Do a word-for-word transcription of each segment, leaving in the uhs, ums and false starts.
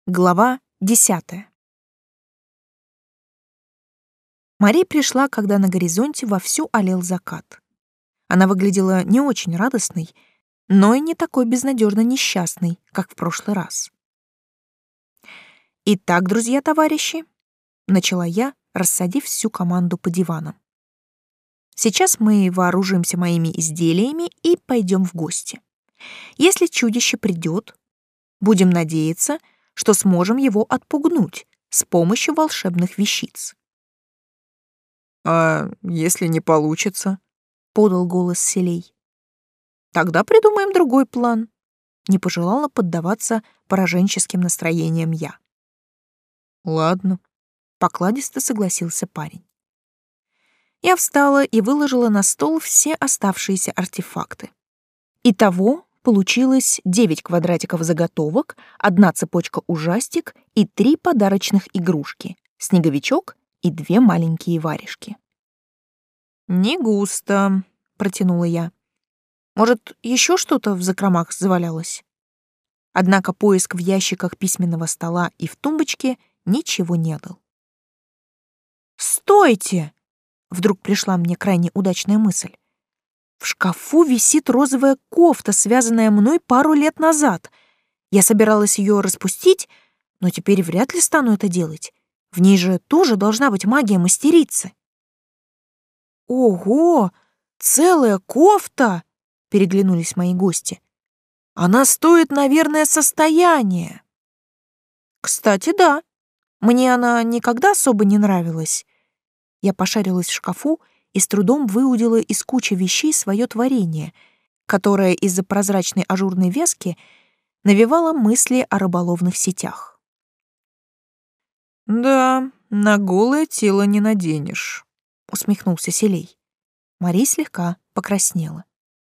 Глава десятая. Мари пришла, когда на горизонте вовсю алел закат. Она выглядела не очень радостной, но и не такой безнадежно несчастной, как в прошлый раз. «Итак, друзья-товарищи», — начала я, рассадив всю команду по диванам. «Сейчас мы вооружимся моими изделиями и пойдем в гости. Если чудище придет, будем надеяться, что сможем его отпугнуть с помощью волшебных вещиц». «А если не получится?» — подал голос Селей. «Тогда придумаем другой план», — не пожелала поддаваться пораженческим настроениям я. «Ладно», — покладисто согласился парень. Я встала и выложила на стол все оставшиеся артефакты. Итого получилось девять квадратиков заготовок, одна цепочка ужастик и три подарочных игрушки — снеговичок и две маленькие варежки. «Не густо», — протянула я. «Может, еще что-то в закромах завалялось?» Однако поиск в ящиках письменного стола и в тумбочке ничего не дал. «Стойте!» — вдруг пришла мне крайне удачная мысль. «В шкафу висит розовая кофта, связанная мной пару лет назад. Я собиралась ее распустить, но теперь вряд ли стану это делать. В ней же тоже должна быть магия мастерицы». «Ого! Целая кофта!» — переглянулись мои гости. «Она стоит, наверное, состояние». «Кстати, да. Мне она никогда особо не нравилась». Я пошарилась в шкафу и с трудом выудила из кучи вещей свое творение, которое из-за прозрачной ажурной вязки навевало мысли о рыболовных сетях. «Да, на голое тело не наденешь», — усмехнулся Селей. Мари слегка покраснела.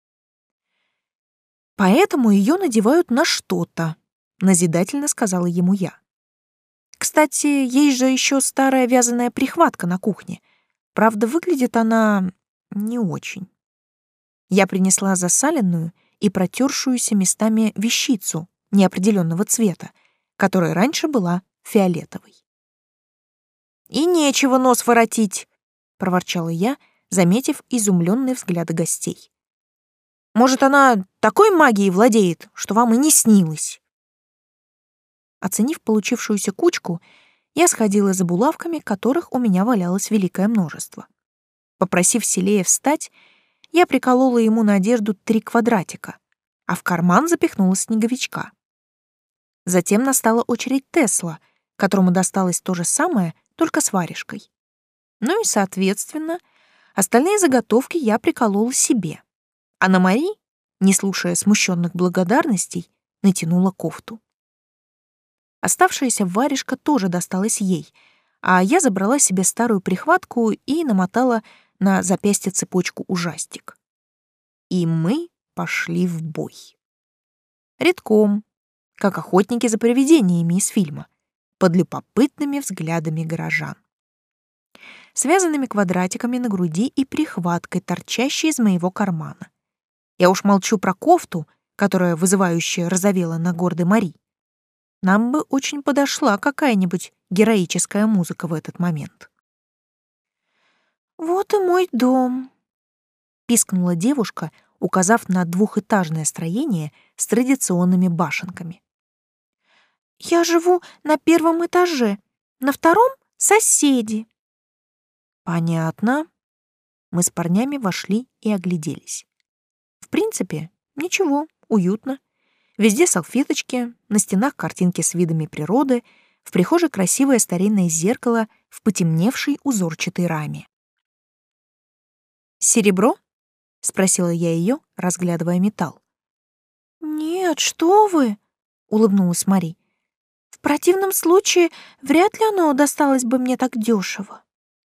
«Поэтому ее надевают на что-то», — назидательно сказала ему я. «Кстати, есть же еще старая вязаная прихватка на кухне. Правда, выглядит она не очень». Я принесла засаленную и протершуюся местами вещицу неопределенного цвета, которая раньше была фиолетовой. «И нечего нос воротить», — проворчала я, заметив изумленные взгляды гостей. «Может, она такой магией владеет, что вам и не снилось?» Оценив получившуюся кучку, я сходила за булавками, которых у меня валялось великое множество. Попросив Селея встать, я приколола ему на одежду три квадратика, а в карман запихнула снеговичка. Затем настала очередь Тесла, которому досталось то же самое, только с варежкой. Ну и, соответственно, остальные заготовки я приколола себе, а на Мари, не слушая смущенных благодарностей, натянула кофту. Оставшаяся варежка тоже досталась ей, а я забрала себе старую прихватку и намотала на запястье цепочку ужастик. И мы пошли в бой. Редком, как охотники за привидениями из фильма, под любопытными взглядами горожан. Связанными квадратиками на груди и прихваткой, торчащей из моего кармана. Я уж молчу про кофту, которая вызывающе розовела на гордой Мари. Нам бы очень подошла какая-нибудь героическая музыка в этот момент. «Вот и мой дом», — пискнула девушка, указав на двухэтажное строение с традиционными башенками. «Я живу на первом этаже, на втором — соседи». «Понятно». Мы с парнями вошли и огляделись. В принципе, ничего, уютно. Везде салфеточки, на стенах картинки с видами природы, в прихожей красивое старинное зеркало в потемневшей узорчатой раме. «Серебро?» — спросила я ее, разглядывая металл. «Нет, что вы!» — улыбнулась Мари. «В противном случае вряд ли оно досталось бы мне так дешево».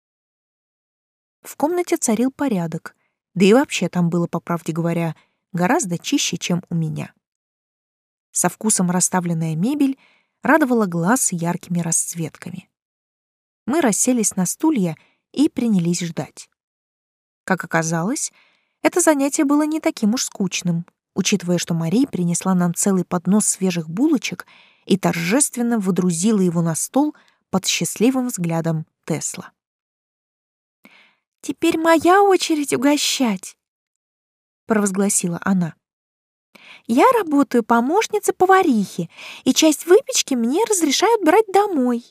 В комнате царил порядок, да и вообще там было, по правде говоря, гораздо чище, чем у меня. Со вкусом расставленная мебель радовала глаз яркими расцветками. Мы расселись на стулья и принялись ждать. Как оказалось, это занятие было не таким уж скучным, учитывая, что Мария принесла нам целый поднос свежих булочек и торжественно выдрузила его на стол под счастливым взглядом Тесла. «Теперь моя очередь угощать», — провозгласила она. «Я работаю помощницей поварихи, и часть выпечки мне разрешают брать домой».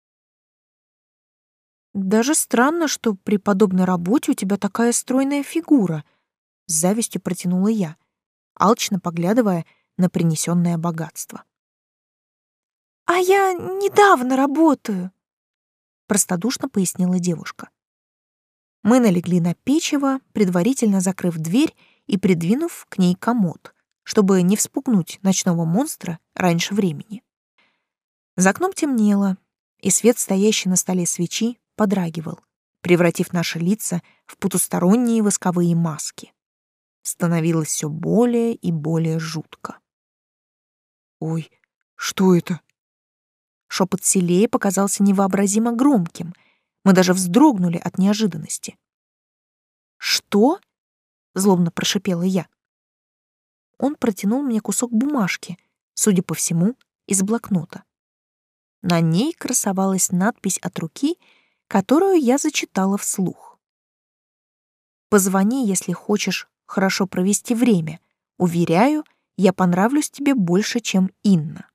«Даже странно, что при подобной работе у тебя такая стройная фигура», — с завистью протянула я, алчно поглядывая на принесенное богатство. «А я недавно работаю», — простодушно пояснила девушка. Мы налегли на печево, предварительно закрыв дверь и придвинув к ней комод, чтобы не вспугнуть ночного монстра раньше времени. За окном темнело, и свет, стоящий на столе свечи, подрагивал, превратив наши лица в потусторонние восковые маски. Становилось все более и более жутко. «Ой, что это?» Шепот Селеи показался невообразимо громким. Мы даже вздрогнули от неожиданности. «Что?» — злобно прошипела я. Он протянул мне кусок бумажки, судя по всему, из блокнота. На ней красовалась надпись от руки, которую я зачитала вслух. «Позвони, если хочешь хорошо провести время. Уверяю, я понравлюсь тебе больше, чем Инна».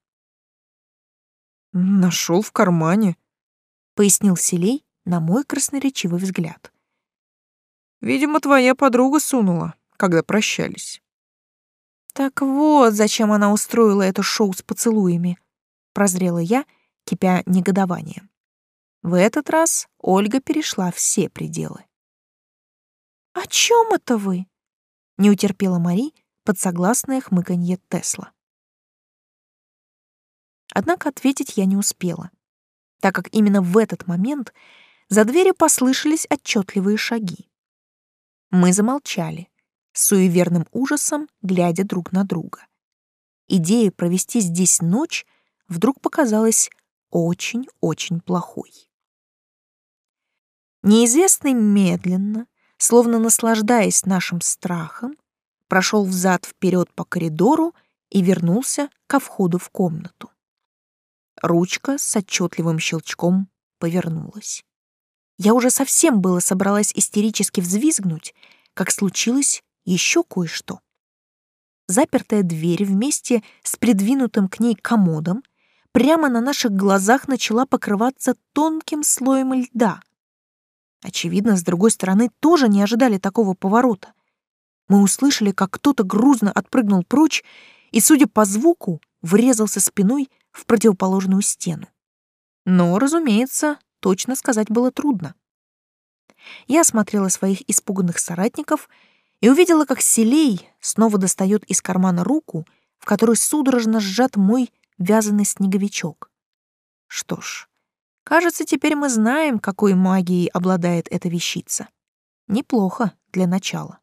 «Нашел в кармане», — пояснил Селей на мой красноречивый взгляд. «Видимо, твоя подруга сунула, когда прощались». «Так вот, зачем она устроила это шоу с поцелуями», — прозрела я, кипя негодованием. В этот раз Ольга перешла все пределы. «О чем это вы?» — не утерпела Мари под согласное хмыканье Тесла. Однако ответить я не успела, так как именно в этот момент за дверью послышались отчетливые шаги. Мы замолчали, с суеверным ужасом глядя друг на друга. Идея провести здесь ночь вдруг показалась очень-очень плохой. Неизвестный медленно, словно наслаждаясь нашим страхом, прошел взад-вперед по коридору и вернулся ко входу в комнату. Ручка с отчетливым щелчком повернулась. Я уже совсем было собралась истерически взвизгнуть, как случилось еще кое-что. Запертая дверь вместе с придвинутым к ней комодом прямо на наших глазах начала покрываться тонким слоем льда. Очевидно, с другой стороны тоже не ожидали такого поворота. Мы услышали, как кто-то грузно отпрыгнул прочь и, судя по звуку, врезался спиной в противоположную стену. Но, разумеется, точно сказать было трудно. Я осмотрела своих испуганных соратников и увидела, как Селей снова достает из кармана руку, в которой судорожно сжат мой вязаный снеговичок. Что ж, кажется, теперь мы знаем, какой магией обладает эта вещица. Неплохо для начала.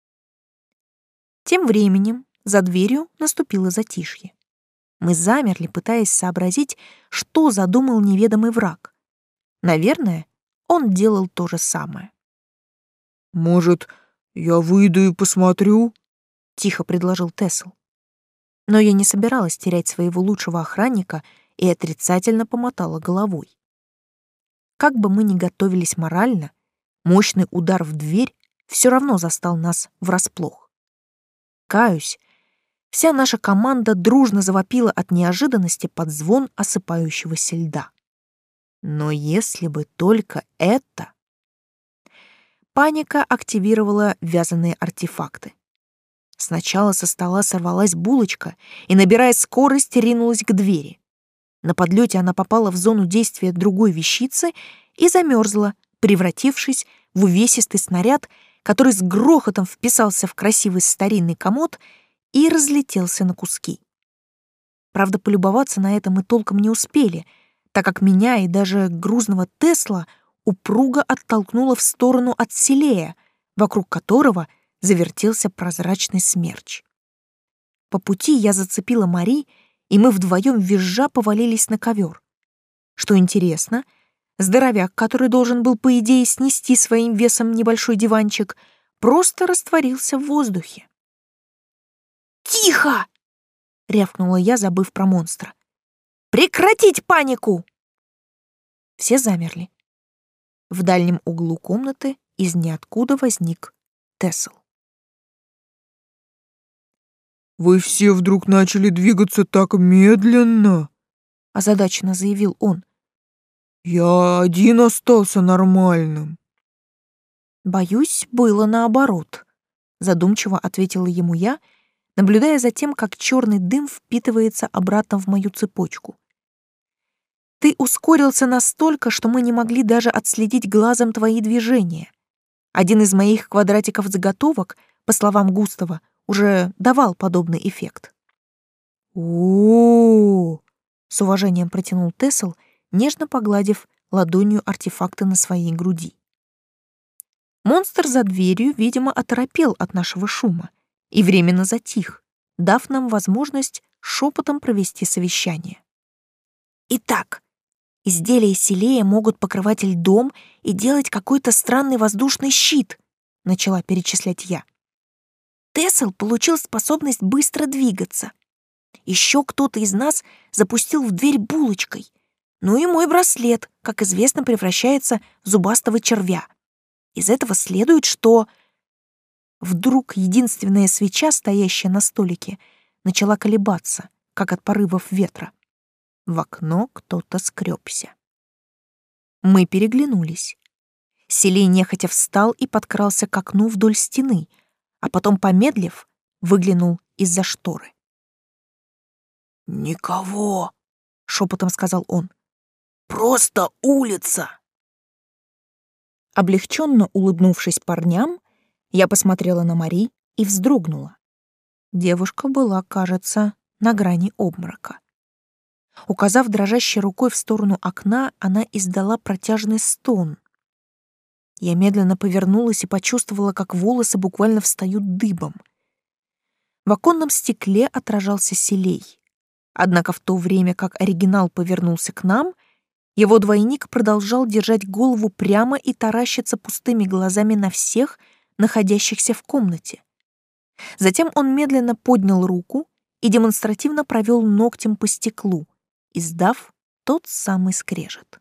Тем временем за дверью наступило затишье. Мы замерли, пытаясь сообразить, что задумал неведомый враг. Наверное, он делал то же самое. «Может, я выйду и посмотрю?» — тихо предложил Тесл. Но я не собиралась терять своего лучшего охранника и отрицательно помотала головой. Как бы мы ни готовились морально, мощный удар в дверь все равно застал нас врасплох. Каюсь, вся наша команда дружно завопила от неожиданности под звон осыпающегося льда. Но если бы только это... Паника активировала вязаные артефакты. Сначала со стола сорвалась булочка и, набирая скорость, ринулась к двери. На подлете она попала в зону действия другой вещицы и замерзла, превратившись в увесистый снаряд, который с грохотом вписался в красивый старинный комод и разлетелся на куски. Правда, полюбоваться на это мы толком не успели, так как меня и даже грузного Тесла упруго оттолкнуло в сторону от Селея, вокруг которого завертелся прозрачный смерч. По пути я зацепила Мари, и мы вдвоем визжа повалились на ковер. Что интересно, здоровяк, который должен был, по идее, снести своим весом небольшой диванчик, просто растворился в воздухе. «Тихо!» — рявкнула я, забыв про монстра. Прекратить панику!» Все замерли. В дальнем углу комнаты из ниоткуда возник Тесл. «Вы все вдруг начали двигаться так медленно», — озадаченно заявил он. «Я один остался нормальным». «Боюсь, было наоборот», — задумчиво ответила ему я, наблюдая за тем, как черный дым впитывается обратно в мою цепочку. «Ты ускорился настолько, что мы не могли даже отследить глазом твои движения. Один из моих квадратиков заготовок, по словам Густава, уже давал подобный эффект». «О-о-о!» — с уважением протянул Тесл, нежно погладив ладонью артефакты на своей груди. Монстр за дверью, видимо, оторопел от нашего шума и временно затих, дав нам возможность шепотом провести совещание. «Итак, изделия Селея могут покрывать льдом и делать какой-то странный воздушный щит», — начала перечислять я. Тесл получил способность быстро двигаться. Еще кто-то из нас запустил в дверь булочкой. Ну и мой браслет, как известно, превращается в зубастого червя. Из этого следует, что... Вдруг единственная свеча, стоящая на столике, начала колебаться, как от порывов ветра. В окно кто-то скребся. Мы переглянулись. Селей нехотя встал и подкрался к окну вдоль стены, а потом, помедлив, выглянул из-за шторы. «Никого», — шепотом сказал он. «Просто улица». Облегченно улыбнувшись парням, я посмотрела на Мари и вздрогнула. Девушка была, кажется, на грани обморока. Указав дрожащей рукой в сторону окна, она издала протяжный стон. Я медленно повернулась и почувствовала, как волосы буквально встают дыбом. В оконном стекле отражался Селей. Однако в то время, как оригинал повернулся к нам, его двойник продолжал держать голову прямо и таращиться пустыми глазами на всех, находящихся в комнате. Затем он медленно поднял руку и демонстративно провел ногтем по стеклу, издав тот самый скрежет.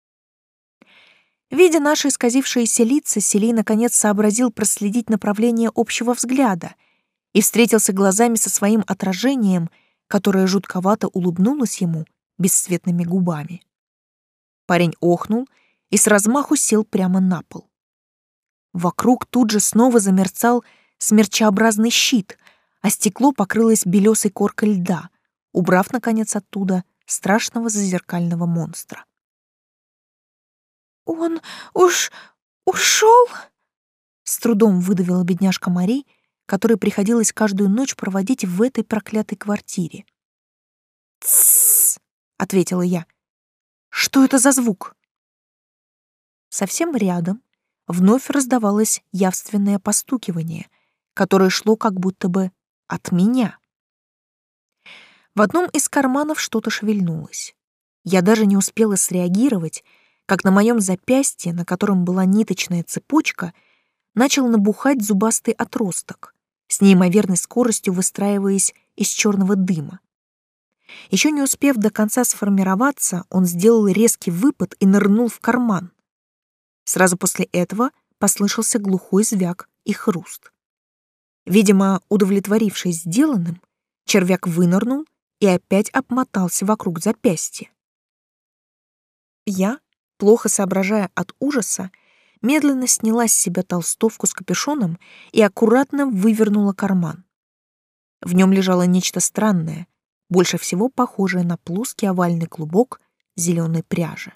Видя наши исказившиеся лица, Селей наконец сообразил проследить направление общего взгляда и встретился глазами со своим отражением, которое жутковато улыбнулось ему бесцветными губами. Парень охнул и с размаху сел прямо на пол. Вокруг тут же снова замерцал смерчеобразный щит, а стекло покрылось белесой коркой льда, убрав, наконец, оттуда страшного зазеркального монстра. «Он уж ушел?» — с трудом выдавила бедняжка Мари, которой приходилось каждую ночь проводить в этой проклятой квартире. «Тссс!» — ответила я. «Что это за звук?» Совсем рядом вновь раздавалось явственное постукивание, которое шло как будто бы от меня. В одном из карманов что-то шевельнулось. Я даже не успела среагировать, как на моем запястье, на котором была ниточная цепочка, начал набухать зубастый отросток, с неимоверной скоростью выстраиваясь из черного дыма. Еще не успев до конца сформироваться, он сделал резкий выпад и нырнул в карман. Сразу после этого послышался глухой звяк и хруст. Видимо, удовлетворившись сделанным, червяк вынырнул и опять обмотался вокруг запястья. Я, плохо соображая от ужаса, медленно сняла с себя толстовку с капюшоном и аккуратно вывернула карман. В нем лежало нечто странное, больше всего похожее на плоский овальный клубок зеленой пряжи.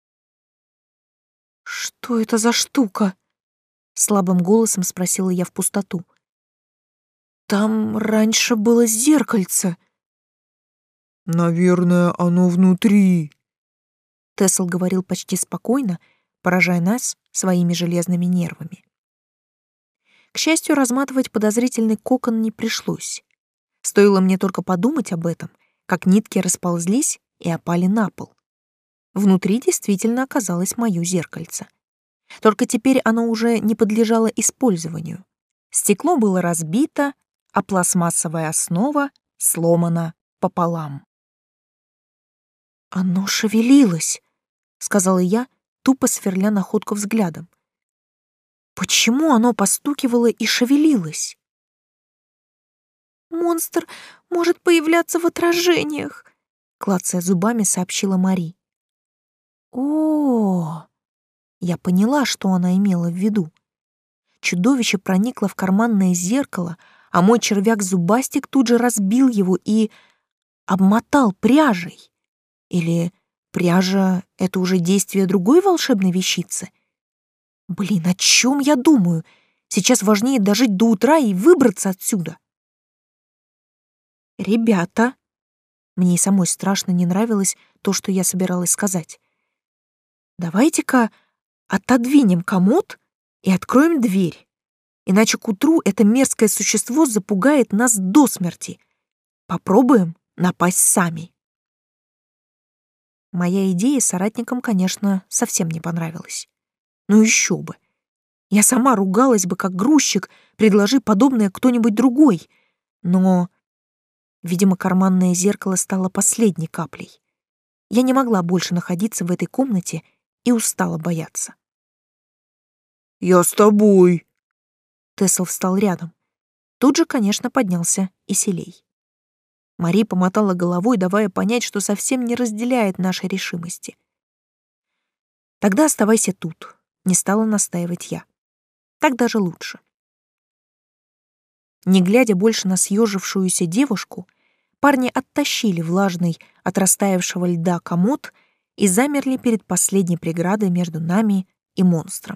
«Что это за штука?» — слабым голосом спросила я в пустоту. «Там раньше было зеркальце». «Наверное, оно внутри», — Тесл говорил почти спокойно, поражая нас своими железными нервами. К счастью, разматывать подозрительный кокон не пришлось. Стоило мне только подумать об этом, как нитки расползлись и опали на пол. Внутри действительно оказалось моё зеркальце. Только теперь оно уже не подлежало использованию. Стекло было разбито, а пластмассовая основа сломана пополам. «Оно шевелилось», — сказала я, тупо сверля находку взглядом. «Почему оно постукивало и шевелилось?» «Монстр может появляться в отражениях», — клацая зубами, сообщила Мари. О, я поняла, что она имела в виду. Чудовище проникло в карманное зеркало, а мой червяк-зубастик тут же разбил его и обмотал пряжей. Или пряжа — это уже действие другой волшебной вещицы? Блин, о чем я думаю? Сейчас важнее дожить до утра и выбраться отсюда. Ребята, мне и самой страшно не нравилось то, что я собиралась сказать. Давайте-ка отодвинем комод и откроем дверь. Иначе к утру это мерзкое существо запугает нас до смерти. Попробуем напасть сами. Моя идея соратникам, конечно, совсем не понравилась. Ну еще бы. Я сама ругалась бы как грузчик, предложи подобное кто-нибудь другой. Но, видимо, карманное зеркало стало последней каплей. Я не могла больше находиться в этой комнате и устала бояться. «Я с тобой!» Тесл встал рядом. Тут же, конечно, поднялся и Селей. Мари помотала головой, давая понять, что совсем не разделяет нашей решимости. «Тогда оставайся тут», — не стала настаивать я. «Так даже лучше». Не глядя больше на съежившуюся девушку, парни оттащили влажный от растаявшего льда комод и замерли перед последней преградой между нами и монстром.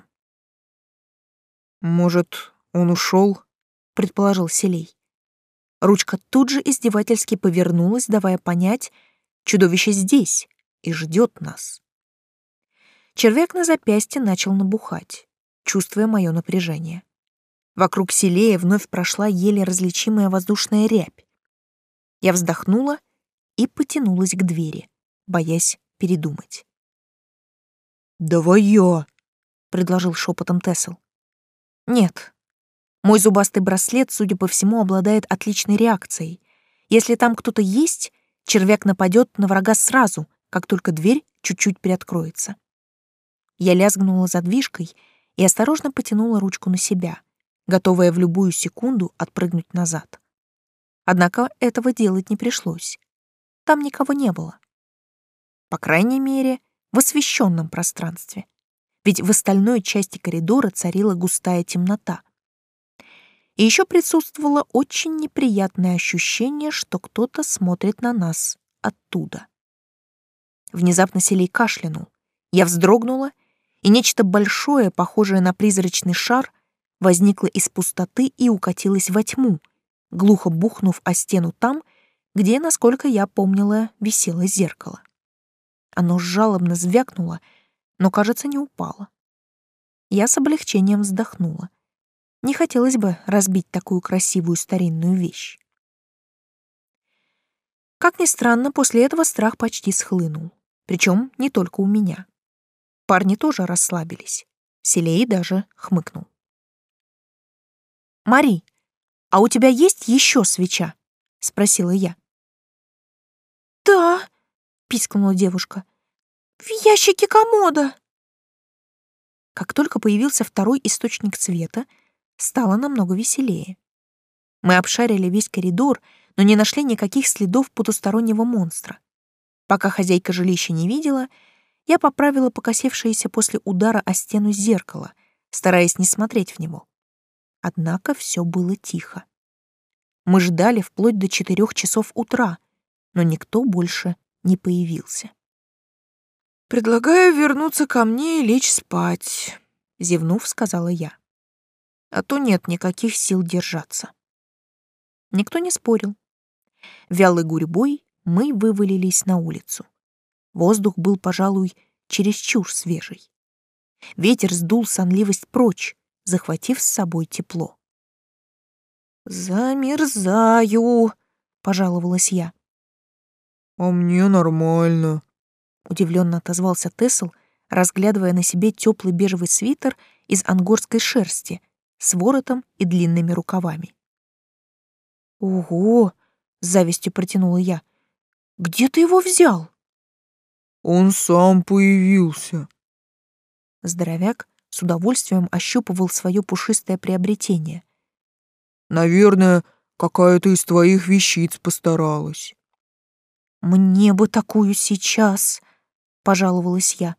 «Может, он ушел?» — предположил Селей. Ручка тут же издевательски повернулась, давая понять, чудовище здесь и ждет нас. Червяк на запястье начал набухать, чувствуя мое напряжение. Вокруг Селея вновь прошла еле различимая воздушная рябь. Я вздохнула и потянулась к двери, боясь передумать. «Давай я», — предложил шепотом Тесл. «Нет. Мой зубастый браслет, судя по всему, обладает отличной реакцией. Если там кто-то есть, червяк нападет на врага сразу, как только дверь чуть-чуть приоткроется». Я лязгнула задвижкой и осторожно потянула ручку на себя, готовая в любую секунду отпрыгнуть назад. Однако этого делать не пришлось. Там никого не было. По крайней мере, в освещенном пространстве. Ведь в остальной части коридора царила густая темнота. И еще присутствовало очень неприятное ощущение, что кто-то смотрит на нас оттуда. Внезапно Селей кашлянул. Я вздрогнула, и нечто большое, похожее на призрачный шар, возникло из пустоты и укатилось во тьму, глухо бухнув о стену там, где, насколько я помнила, висело зеркало. Оно жалобно звякнуло, но, кажется, не упало. Я с облегчением вздохнула. Не хотелось бы разбить такую красивую старинную вещь. Как ни странно, после этого страх почти схлынул. Причем не только у меня. Парни тоже расслабились. Селей даже хмыкнул. «Мари, а у тебя есть еще свеча?» — спросила я. «Да», — пискнула девушка, — «в ящике комода». Как только появился второй источник света, стало намного веселее. Мы обшарили весь коридор, но не нашли никаких следов потустороннего монстра. Пока хозяйка жилища не видела, я поправила покосившееся после удара о стену зеркало, стараясь не смотреть в него. Однако все было тихо. Мы ждали вплоть до четырех часов утра, но никто больше не появился. «Предлагаю вернуться ко мне и лечь спать», — зевнув, сказала я. А то нет никаких сил держаться. Никто не спорил. Вялой гурьбой мы вывалились на улицу. Воздух был, пожалуй, чересчур свежий. Ветер сдул сонливость прочь, захватив с собой тепло. «Замерзаю», — пожаловалась я. «А мне нормально», — удивленно отозвался Тесл, разглядывая на себе теплый бежевый свитер из ангорской шерсти с воротом и длинными рукавами. «Ого!» — с завистью протянула я. «Где ты его взял?» Он сам появился. Здоровяк с удовольствием ощупывал свое пушистое приобретение. Наверное, какая-то из твоих вещиц постаралась. Мне бы такую сейчас, пожаловалась я.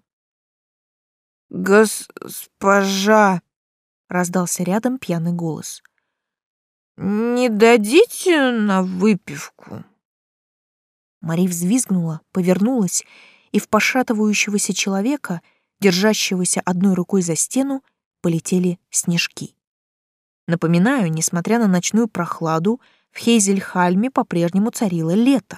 Госпожа, раздался рядом пьяный голос. Не дадите на выпивку? Мари взвизгнула, повернулась, и в пошатывающегося человека, держащегося одной рукой за стену, полетели снежки. Напоминаю, несмотря на ночную прохладу, в Хейзельхальме по-прежнему царило лето.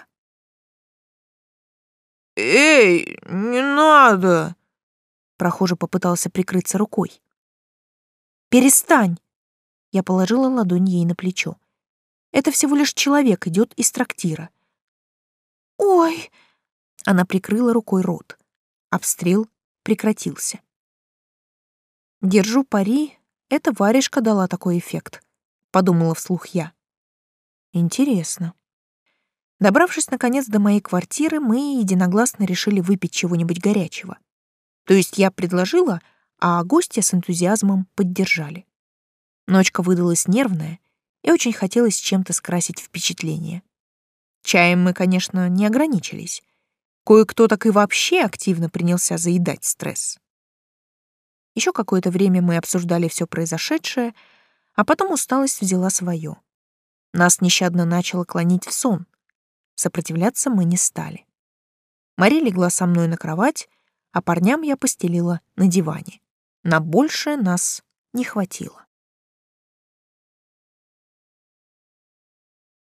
«Эй, не надо!» Прохожий попытался прикрыться рукой. «Перестань!» Я положила ладонь ей на плечо. «Это всего лишь человек идет из трактира». «Ой!» Она прикрыла рукой рот. Обстрел прекратился. «Держу пари, эта варежка дала такой эффект», — подумала вслух я. «Интересно». Добравшись, наконец, до моей квартиры, мы единогласно решили выпить чего-нибудь горячего. То есть я предложила, а гости с энтузиазмом поддержали. Ночка выдалась нервная, и очень хотелось чем-то скрасить впечатление. Чаем мы, конечно, не ограничились. Кое-кто так и вообще активно принялся заедать стресс. Еще какое-то время мы обсуждали все произошедшее, а потом усталость взяла свое. Нас нещадно начало клонить в сон. Сопротивляться мы не стали. Мари легла со мной на кровать, а парням я постелила на диване. На большее нас не хватило.